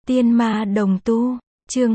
Tiên ma đồng tu, chương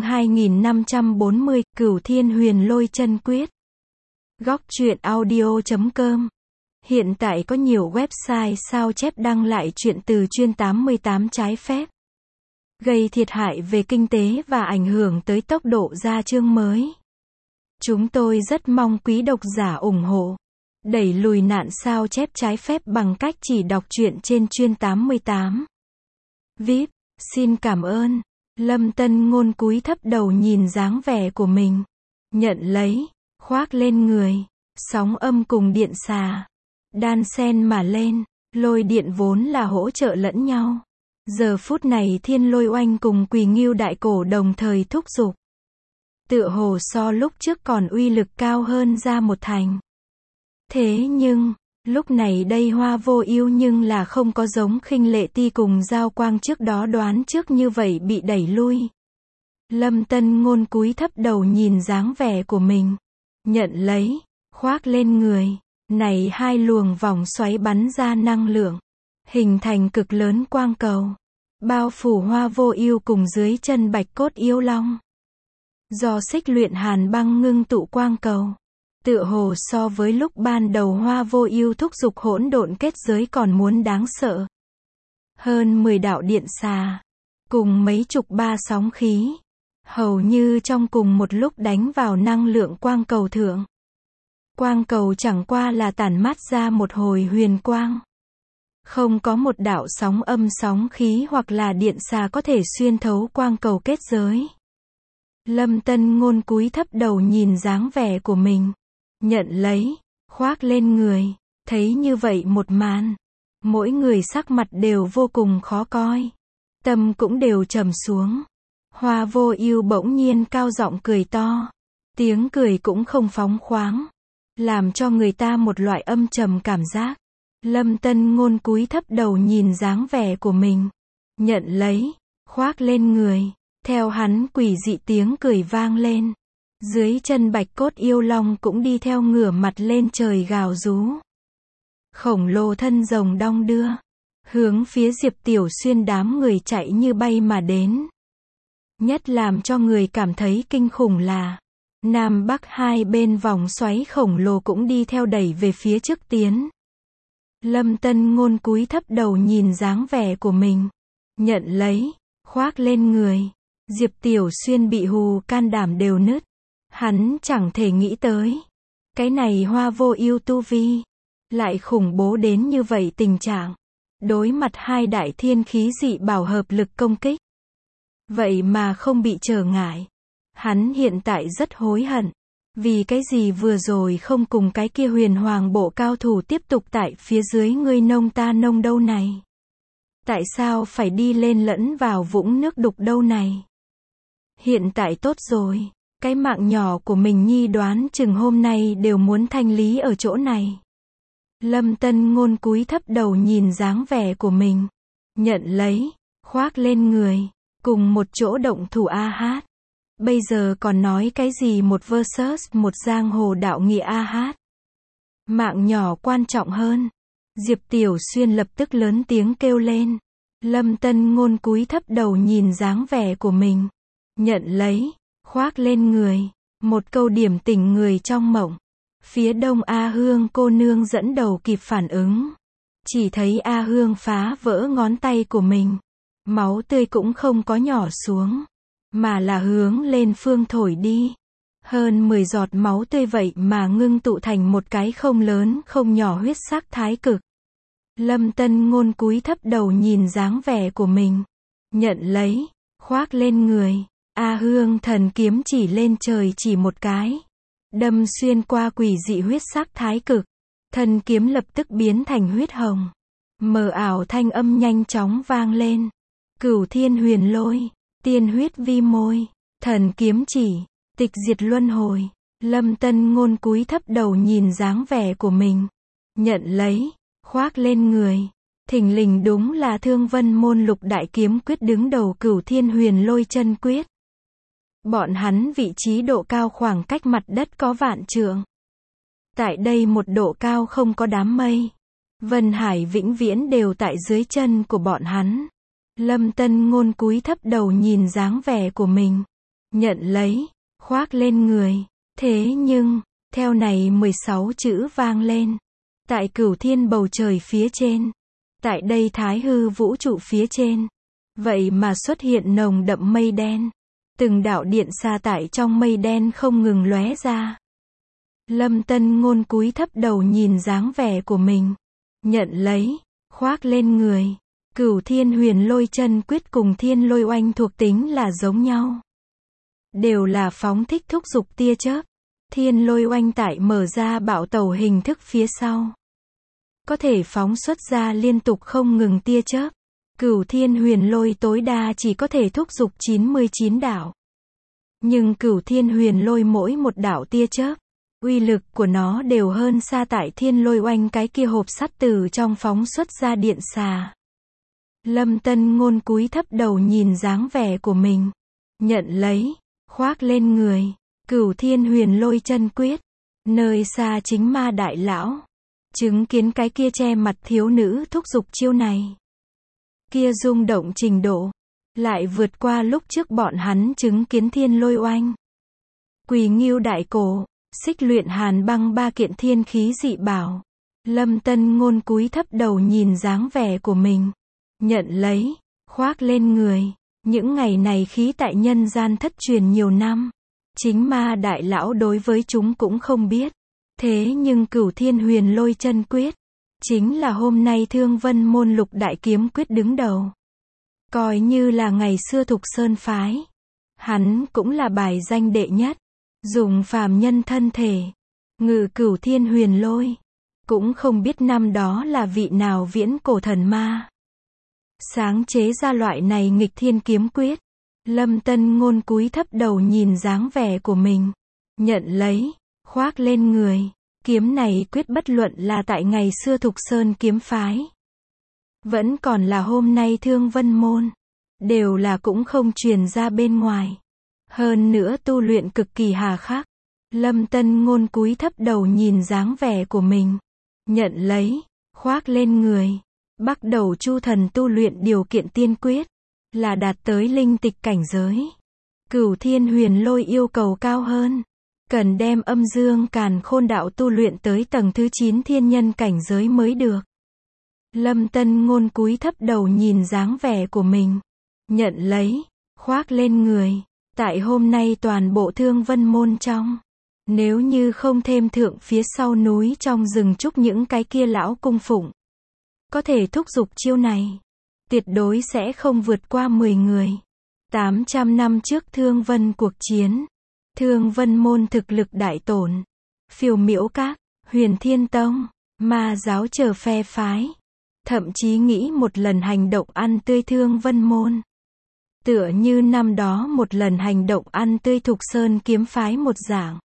2540, Cửu Thiên Huyền Lôi Chân Quyết. Góc truyện audio.com. Hiện tại có nhiều website sao chép đăng lại truyện từ chuyên 88 trái phép, gây thiệt hại về kinh tế và ảnh hưởng tới tốc độ ra chương mới. Chúng tôi rất mong quý độc giả ủng hộ, đẩy lùi nạn sao chép trái phép bằng cách chỉ đọc truyện trên chuyên 88. VIP, xin cảm ơn. Lâm Tân Ngôn cúi thấp đầu nhìn dáng vẻ của mình, nhận lấy, khoác lên người. Sóng âm cùng điện xà đan xen mà lên, lôi điện vốn là hỗ trợ lẫn nhau. Giờ phút này Thiên Lôi Oanh cùng Quỳ Ngưu Đại Cổ đồng thời thúc giục. Tựa hồ so lúc trước còn uy lực cao hơn ra một thành. Thế nhưng, lúc này đây Hoa Vô Ưu nhưng là không có giống Khinh Lệ Ti cùng Giao Quang trước đó đoán trước như vậy bị đẩy lui. Lâm Tân Ngôn cúi thấp đầu nhìn dáng vẻ của mình, nhận lấy, khoác lên người. Này hai luồng vòng xoáy bắn ra năng lượng, hình thành cực lớn quang cầu, bao phủ Hoa Vô Ưu cùng dưới chân Bạch Cốt Yêu Long. Do Xích Luyện Hàn Băng ngưng tụ quang cầu, tựa hồ so với lúc ban đầu Hoa Vô Ưu thúc giục hỗn độn kết giới còn muốn đáng sợ. Hơn 10 đạo điện xà, cùng mấy chục ba sóng khí, hầu như trong cùng một lúc đánh vào năng lượng quang cầu thượng. Quang cầu chẳng qua là tản mát ra một hồi huyền quang. Không có một đạo sóng âm sóng khí hoặc là điện xà có thể xuyên thấu quang cầu kết giới. Lâm Tân Ngôn cúi thấp đầu nhìn dáng vẻ của mình, nhận lấy, khoác lên người. Thấy như vậy một màn, mỗi người sắc mặt đều vô cùng khó coi, tâm cũng đều trầm xuống. Hoa Vô Ưu bỗng nhiên cao giọng cười to, tiếng cười cũng không phóng khoáng, làm cho người ta một loại âm trầm cảm giác. Lâm Tân Ngôn cúi thấp đầu nhìn dáng vẻ của mình, nhận lấy, khoác lên người. Theo hắn quỷ dị tiếng cười vang lên, dưới chân Bạch Cốt Yêu Long cũng đi theo ngửa mặt lên trời gào rú. Khổng lồ thân rồng đong đưa, hướng phía Diệp Tiểu Xuyên đám người chạy như bay mà đến. Nhất làm cho người cảm thấy kinh khủng là, Nam Bắc hai bên vòng xoáy khổng lồ cũng đi theo đẩy về phía trước tiến. Lâm Tân Ngôn cúi thấp đầu nhìn dáng vẻ của mình, nhận lấy, khoác lên người. Diệp Tiểu Xuyên bị hù can đảm đều nứt. Hắn chẳng thể nghĩ tới, cái này Hoa Vô Ưu tu vi lại khủng bố đến như vậy tình trạng. Đối mặt hai đại thiên khí dị bảo hợp lực công kích, vậy mà không bị trở ngại. Hắn hiện tại rất hối hận, vì cái gì vừa rồi không cùng cái kia Huyền Hoàng bộ cao thủ tiếp tục tại phía dưới ngươi nông ta nông đâu này. Tại sao phải đi lên lẫn vào vũng nước đục đâu này. Hiện tại tốt rồi, cái mạng nhỏ của mình nhi đoán chừng hôm nay đều muốn thanh lý ở chỗ này. Lâm Tân Ngôn cúi thấp đầu nhìn dáng vẻ của mình, nhận lấy, khoác lên người, cùng một chỗ động thủ a hát. Bây giờ còn nói cái gì một versus một giang hồ đạo nghĩa a hát. Mạng nhỏ quan trọng hơn. Diệp Tiểu Xuyên lập tức lớn tiếng kêu lên. Lâm Tân Ngôn cúi thấp đầu nhìn dáng vẻ của mình, nhận lấy, khoác lên người. Một câu điểm tỉnh người trong mộng. Phía đông A Hương cô nương dẫn đầu kịp phản ứng. Chỉ thấy A Hương phá vỡ ngón tay của mình. Máu tươi cũng không có nhỏ xuống, mà là hướng lên phương thổi đi. Hơn 10 giọt máu tươi vậy mà ngưng tụ thành một cái không lớn không nhỏ huyết sắc thái cực. Lâm Tân Ngôn cúi thấp đầu nhìn dáng vẻ của mình, nhận lấy, khoác lên người. A Hương thần kiếm chỉ lên trời chỉ một cái, đâm xuyên qua quỷ dị huyết sắc thái cực. Thần kiếm lập tức biến thành huyết hồng. Mờ ảo thanh âm nhanh chóng vang lên. Cửu Thiên Huyền Lôi, tiên huyết vi môi, thần kiếm chỉ, tịch diệt luân hồi. Lâm Tân Ngôn cúi thấp đầu nhìn dáng vẻ của mình, nhận lấy, khoác lên người. Thình lình đúng là Thương Vân môn Lục Đại Kiếm Quyết đứng đầu Cửu Thiên Huyền Lôi Chân Quyết. Bọn hắn vị trí độ cao khoảng cách mặt đất có vạn trượng. Tại đây một độ cao không có đám mây. Vân Hải vĩnh viễn đều tại dưới chân của bọn hắn. Lâm Tân Ngôn cúi thấp đầu nhìn dáng vẻ của mình. Nhận lấy, khoác lên người. Thế nhưng, theo này 16 chữ vang lên. Tại cửu thiên bầu trời phía trên. Tại đây thái hư vũ trụ phía trên. Vậy mà xuất hiện nồng đậm mây đen. Từng đạo điện xa tại trong mây đen không ngừng lóe ra. Lâm Tân Ngôn cúi thấp đầu nhìn dáng vẻ của mình. Nhận lấy, khoác lên người. Cửu thiên huyền lôi chân quyết cùng thiên lôi oanh thuộc tính là giống nhau. Đều là phóng thích thúc dục tia chớp. Thiên lôi oanh tại mở ra bạo tẩu hình thức phía sau. Có thể phóng xuất ra liên tục không ngừng tia chớp. Cửu thiên huyền lôi tối đa chỉ có thể thúc dục 99 đạo. Nhưng cửu thiên huyền lôi mỗi một đạo tia chớp, uy lực của nó đều hơn xa tại thiên lôi oanh cái kia hộp sắt từ trong phóng xuất ra điện xà. Lâm Tân Ngôn cúi thấp đầu nhìn dáng vẻ của mình. Nhận lấy, khoác lên người. Cửu thiên huyền lôi chân quyết. Nơi xa chính ma đại lão. Chứng kiến cái kia che mặt thiếu nữ thúc dục chiêu này. Kia rung động trình độ. Lại vượt qua lúc trước bọn hắn chứng kiến thiên lôi oanh. Quỳ Ngưu đại cổ. Xích luyện hàn băng ba kiện thiên khí dị bảo. Lâm Tân Ngôn cúi thấp đầu nhìn dáng vẻ của mình. Nhận lấy, khoác lên người. Những ngày này khí tại nhân gian thất truyền nhiều năm. Chính ma đại lão đối với chúng cũng không biết. Thế nhưng cửu thiên huyền lôi chân quyết. Chính là hôm nay Thương Vân môn lục đại kiếm quyết đứng đầu. Coi như là ngày xưa Thục Sơn phái. Hắn cũng là bài danh đệ nhất. Dùng phàm nhân thân thể. Ngự cửu thiên huyền lôi. Cũng không biết năm đó là vị nào viễn cổ thần ma. Sáng chế ra loại này nghịch thiên kiếm quyết. Lâm Tân Ngôn cúi thấp đầu nhìn dáng vẻ của mình. Nhận lấy, khoác lên người. Kiếm này quyết bất luận là tại ngày xưa Thục Sơn kiếm phái. Vẫn còn là hôm nay Thương Vân môn. Đều là cũng không truyền ra bên ngoài. Hơn nữa tu luyện cực kỳ hà khắc. Lâm Tân Ngôn cúi thấp đầu nhìn dáng vẻ của mình. Nhận lấy, khoác lên người. Bắt đầu chu thần tu luyện điều kiện tiên quyết. Là đạt tới linh tịch cảnh giới. Cửu thiên huyền lôi yêu cầu cao hơn. Cần đem âm dương càn khôn đạo tu luyện tới tầng thứ 9 thiên nhân cảnh giới mới được. Lâm Tân Ngôn cúi thấp đầu nhìn dáng vẻ của mình. Nhận lấy, khoác lên người. Tại hôm nay toàn bộ Thương Vân môn trong. Nếu như không thêm thượng phía sau núi trong rừng trúc những cái kia lão cung phụng. Có thể thúc dục chiêu này. Tuyệt đối sẽ không vượt qua 10 người. 800 năm trước Thương Vân cuộc chiến. Thương Vân môn thực lực đại tổn. Phiêu Miễu Các, Huyền Thiên Tông, Ma giáo chờ phe phái. Thậm chí nghĩ một lần hành động ăn tươi Thương Vân môn. Tựa như năm đó một lần hành động ăn tươi Thục Sơn kiếm phái một dạng.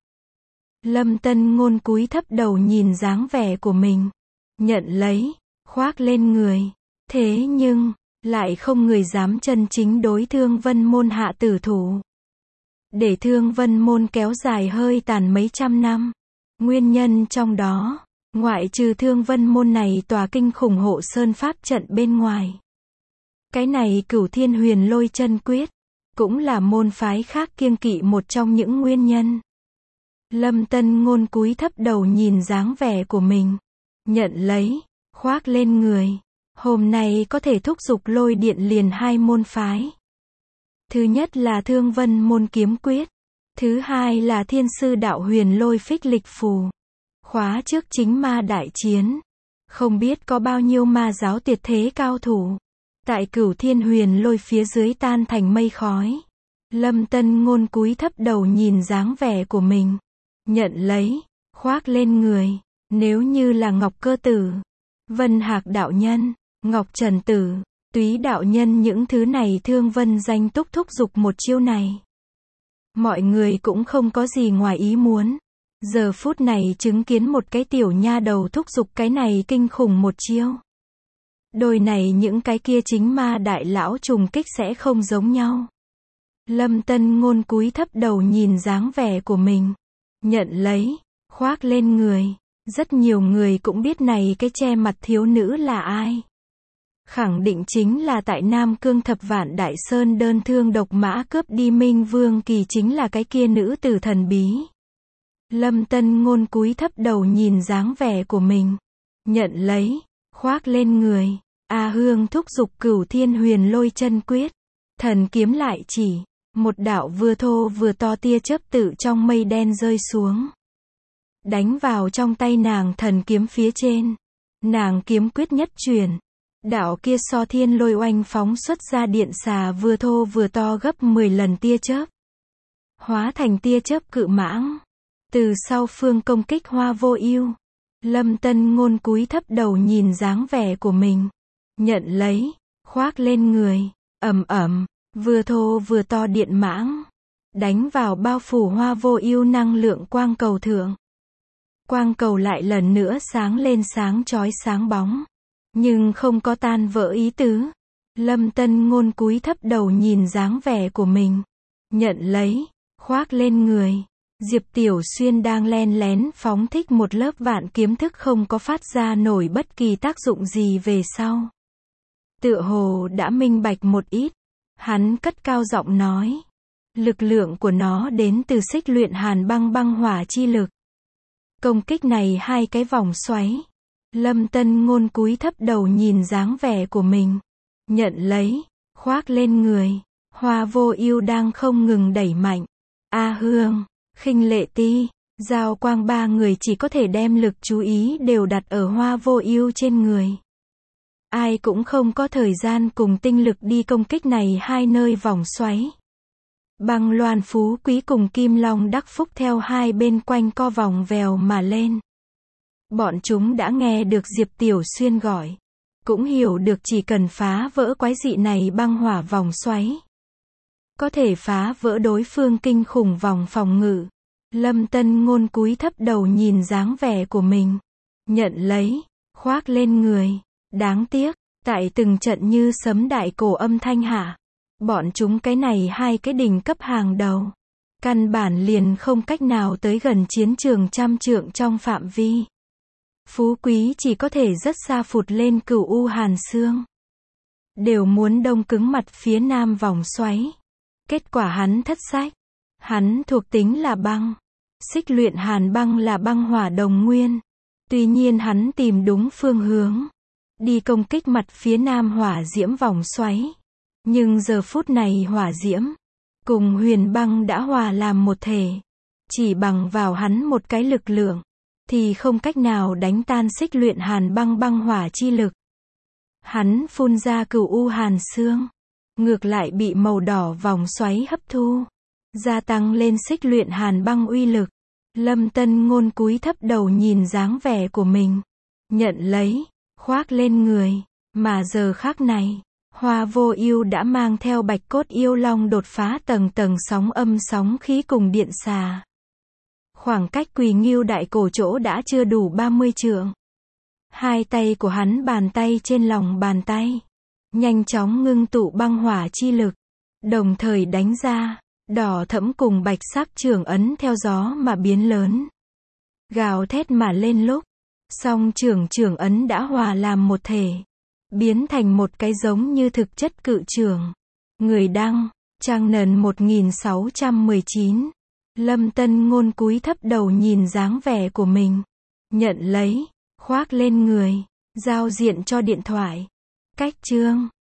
Lâm Tân Ngôn cúi thấp đầu nhìn dáng vẻ của mình. Nhận lấy, khoác lên người. Thế nhưng, lại không người dám chân chính đối Thương Vân môn hạ tử thủ. Để Thương Vân môn kéo dài hơi tàn mấy trăm năm. Nguyên nhân trong đó, ngoại trừ Thương Vân môn này tòa kinh khủng hộ sơn pháp trận bên ngoài. Cái này cửu thiên huyền lôi chân quyết, cũng là môn phái khác kiêng kỵ một trong những nguyên nhân. Lâm Tân Ngôn cúi thấp đầu nhìn dáng vẻ của mình. Nhận lấy, khoác lên người. Hôm nay có thể thúc dục lôi điện liền hai môn phái. Thứ nhất là Thương Vân môn kiếm quyết. Thứ hai là Thiên sư đạo huyền lôi phích lịch phù. Khóa trước chính ma đại chiến. Không biết có bao nhiêu ma giáo tuyệt thế cao thủ. Tại cửu thiên huyền lôi phía dưới tan thành mây khói. Lâm Tân Ngôn cúi thấp đầu nhìn dáng vẻ của mình. Nhận lấy, khoác lên người. Nếu như là Ngọc Cơ Tử, Vân Hạc đạo nhân, Ngọc Trần Tử, Túy đạo nhân những thứ này Thương Vân danh túc thúc dục một chiêu này. Mọi người cũng không có gì ngoài ý muốn. Giờ phút này chứng kiến một cái tiểu nha đầu thúc dục cái này kinh khủng một chiêu. Đôi này những cái kia chính ma đại lão trùng kích sẽ không giống nhau. Lâm Tân Ngôn cúi thấp đầu nhìn dáng vẻ của mình. Nhận lấy, khoác lên người. Rất nhiều người cũng biết này cái che mặt thiếu nữ là ai. Khẳng định chính là tại Nam Cương Thập Vạn Đại Sơn đơn thương độc mã cướp đi Minh Vương Kỳ, chính là cái kia nữ tử thần bí. Lâm Tân Ngôn cúi thấp đầu nhìn dáng vẻ của mình. Nhận lấy, khoác lên người. A Hương thúc giục Cửu Thiên Huyền Lôi Chân Quyết. Thần kiếm lại chỉ, một đạo vừa thô vừa to tia chớp tự trong mây đen rơi xuống. Đánh vào trong tay nàng thần kiếm phía trên. Nàng kiếm quyết nhất chuyển. Đạo kia so thiên lôi oanh phóng xuất ra điện xà vừa thô vừa to gấp 10 lần tia chớp. Hóa thành tia chớp cự mãng. Từ sau phương công kích Hoa Vô Ưu. Lâm Tân Ngôn cúi thấp đầu nhìn dáng vẻ của mình. Nhận lấy, khoác lên người. Ầm ầm, vừa thô vừa to điện mãng. Đánh vào bao phủ Hoa Vô Ưu năng lượng quang cầu thượng. Quang cầu lại lần nữa sáng lên sáng chói sáng bóng. Nhưng không có tan vỡ ý tứ. Lâm Tân Ngôn cúi thấp đầu nhìn dáng vẻ của mình. Nhận lấy, khoác lên người. Diệp Tiểu Xuyên đang len lén phóng thích một lớp vạn kiếm thức không có phát ra nổi bất kỳ tác dụng gì về sau. Tựa hồ đã minh bạch một ít. Hắn cất cao giọng nói. Lực lượng của nó đến từ Xích Luyện Hàn Băng băng hỏa chi lực. Công kích này hai cái vòng xoáy. Lâm Tân Ngôn cúi thấp đầu nhìn dáng vẻ của mình. Nhận lấy, khoác lên người. Hoa Vô Ưu đang không ngừng đẩy mạnh. A Hương, Khinh Lệ Ti, Giao Quang ba người chỉ có thể đem lực chú ý đều đặt ở Hoa Vô Ưu trên người. Ai cũng không có thời gian cùng tinh lực đi công kích này hai nơi vòng xoáy. Băng Loan Phú Quý cùng Kim Long Đắc Phúc theo hai bên quanh co vòng vèo mà lên. Bọn chúng đã nghe được Diệp Tiểu Xuyên gọi. Cũng hiểu được chỉ cần phá vỡ quái dị này băng hỏa vòng xoáy. Có thể phá vỡ đối phương kinh khủng vòng phòng ngự. Lâm Tân Ngôn cúi thấp đầu nhìn dáng vẻ của mình. Nhận lấy, khoác lên người. Đáng tiếc, tại từng trận như sấm đại cổ âm thanh hạ. Bọn chúng cái này hai cái đỉnh cấp hàng đầu. Căn bản liền không cách nào tới gần chiến trường trăm trượng trong phạm vi. Phú Quý chỉ có thể rất xa phụt lên Cửu U Hàn Xương. Đều muốn đông cứng mặt phía nam vòng xoáy. Kết quả hắn thất sách. Hắn thuộc tính là băng. Xích Luyện Hàn Băng là băng hỏa đồng nguyên. Tuy nhiên hắn tìm đúng phương hướng. Đi công kích mặt phía nam hỏa diễm vòng xoáy. Nhưng giờ phút này hỏa diễm cùng huyền băng đã hòa làm một thể. Chỉ bằng vào hắn một cái lực lượng thì không cách nào đánh tan Xích Luyện Hàn Băng băng hỏa chi lực. Hắn phun ra Cửu U Hàn Xương, ngược lại bị màu đỏ vòng xoáy hấp thu, gia tăng lên Xích Luyện Hàn Băng uy lực. Lâm Tân Ngôn cúi thấp đầu nhìn dáng vẻ của mình. Nhận lấy, khoác lên người. Mà giờ khắc này, Hoa Vô Ưu đã mang theo Bạch Cốt Yêu Long đột phá tầng tầng sóng âm sóng khí cùng điện xà. Khoảng cách Quỳ Ngưu Đại Cổ chỗ đã chưa đủ 30 trượng. Hai tay của hắn bàn tay trên lòng bàn tay, nhanh chóng ngưng tụ băng hỏa chi lực, đồng thời đánh ra, đỏ thẫm cùng bạch sắc trường ấn theo gió mà biến lớn. Gào thét mà lên lúc, song trường ấn đã hòa làm một thể, biến thành một cái giống như thực chất cự trường. Người đăng, trang nền 1619. Lâm Tân Ngôn cúi thấp đầu nhìn dáng vẻ của mình. Nhận lấy, khoác lên người, giao diện cho điện thoại. Cách chương